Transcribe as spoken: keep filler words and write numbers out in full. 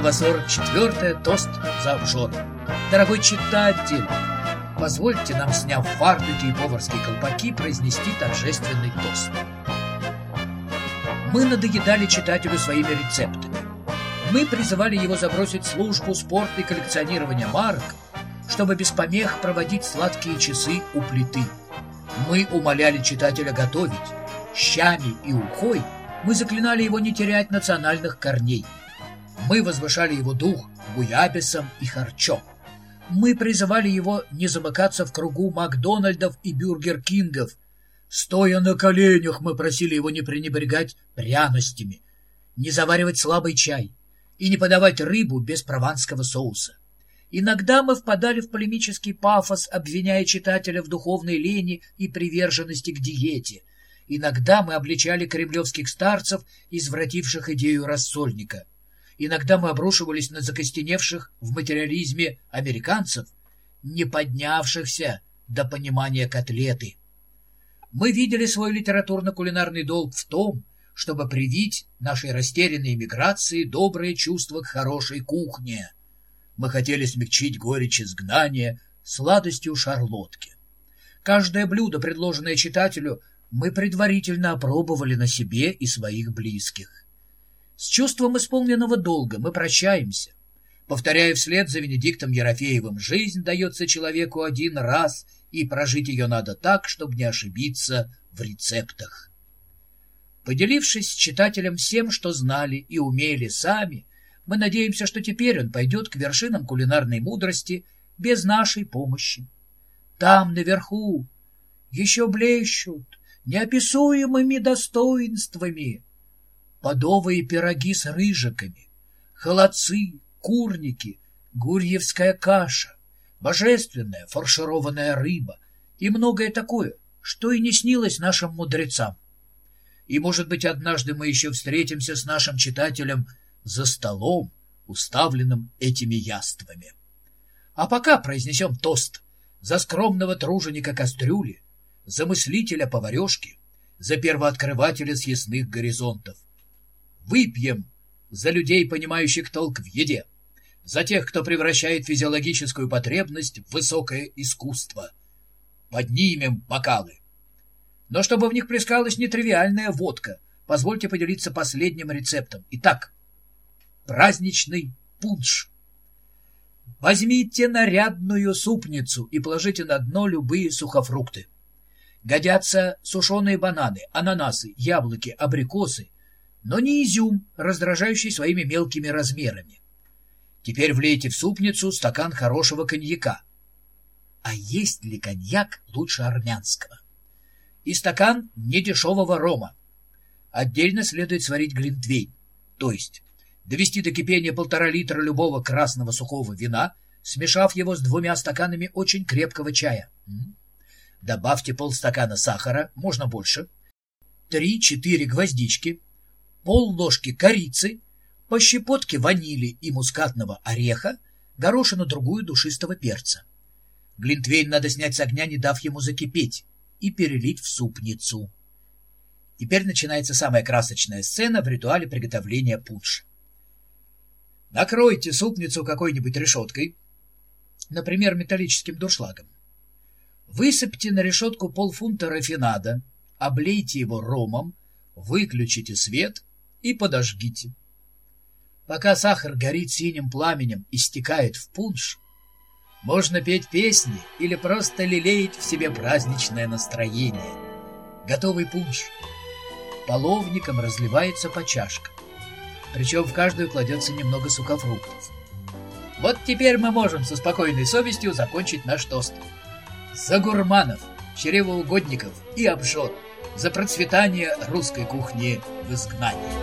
Глава сорок четыре. Тост за обжор. Дорогой читатель, позвольте нам, сняв фартуки и поварские колпаки, произнести торжественный тост. Мы надоедали читателю своими рецептами. Мы призывали его забросить службу, спорт и коллекционирование марок, чтобы без помех проводить сладкие часы у плиты. Мы умоляли читателя готовить. Щами и ухой мы заклинали его не терять национальных корней. Мы возвышали его дух буябисом и харчо. Мы призывали его не замыкаться в кругу Макдональдов и Бюргер Кингов. Стоя на коленях, мы просили его не пренебрегать пряностями, не заваривать слабый чай и не подавать рыбу без прованского соуса. Иногда мы впадали в полемический пафос, обвиняя читателя в духовной лени и приверженности к диете. Иногда мы обличали кремлевских старцев, извративших идею рассольника. Иногда мы обрушивались на закостеневших в материализме американцев, не поднявшихся до понимания котлеты. Мы видели свой литературно-кулинарный долг в том, чтобы привить нашей растерянной эмиграции доброе чувство к хорошей кухне. Мы хотели смягчить горечь изгнания сладостью шарлотки. Каждое блюдо, предложенное читателю, мы предварительно опробовали на себе и своих близких. С чувством исполненного долга мы прощаемся, повторяя вслед за Венедиктом Ерофеевым: жизнь дается человеку один раз, и прожить ее надо так, чтобы не ошибиться в рецептах. Поделившись с читателем всем, что знали и умели сами, мы надеемся, что теперь он пойдет к вершинам кулинарной мудрости без нашей помощи. Там, наверху, еще блещут неописуемыми достоинствами подовые пироги с рыжиками, холодцы, курники, гурьевская каша, божественная фаршированная рыба и многое такое, что и не снилось нашим мудрецам. И, может быть, однажды мы еще встретимся с нашим читателем за столом, уставленным этими яствами. А пока произнесем тост за скромного труженика кастрюли, за мыслителя поварешки, за первооткрывателя съестных горизонтов. Выпьем за людей, понимающих толк в еде, за тех, кто превращает физиологическую потребность в высокое искусство. Поднимем бокалы. Но чтобы в них плескалась нетривиальная водка, позвольте поделиться последним рецептом. Итак, праздничный пунш. Возьмите нарядную супницу и положите на дно любые сухофрукты. Годятся сушеные бананы, ананасы, яблоки, абрикосы, но не изюм, раздражающий своими мелкими размерами. Теперь влейте в супницу стакан хорошего коньяка. А есть ли коньяк лучше армянского? И стакан недешевого рома. Отдельно следует сварить глинтвейн, то есть довести до кипения полтора литра любого красного сухого вина, смешав его с двумя стаканами очень крепкого чая. Добавьте полстакана сахара, можно больше, три-четыре гвоздички, пол-ложки корицы, по щепотке ванили и мускатного ореха, горошину другую душистого перца. Глинтвейн надо снять с огня, не дав ему закипеть, и перелить в супницу. Теперь начинается самая красочная сцена в ритуале приготовления пунша. Накройте супницу какой-нибудь решеткой, например, металлическим дуршлагом. Высыпьте на решетку полфунта рафинада, облейте его ромом, выключите свет и подожгите. Пока сахар горит синим пламенем и стекает в пунш, можно петь песни или просто лелеять в себе праздничное настроение. Готовый пунш половником разливается по чашкам, причем в каждую кладется немного сухофруктов. Вот теперь мы можем со спокойной совестью закончить наш тост. За гурманов, чревоугодников и обжор, за процветание русской кухни в изгнании.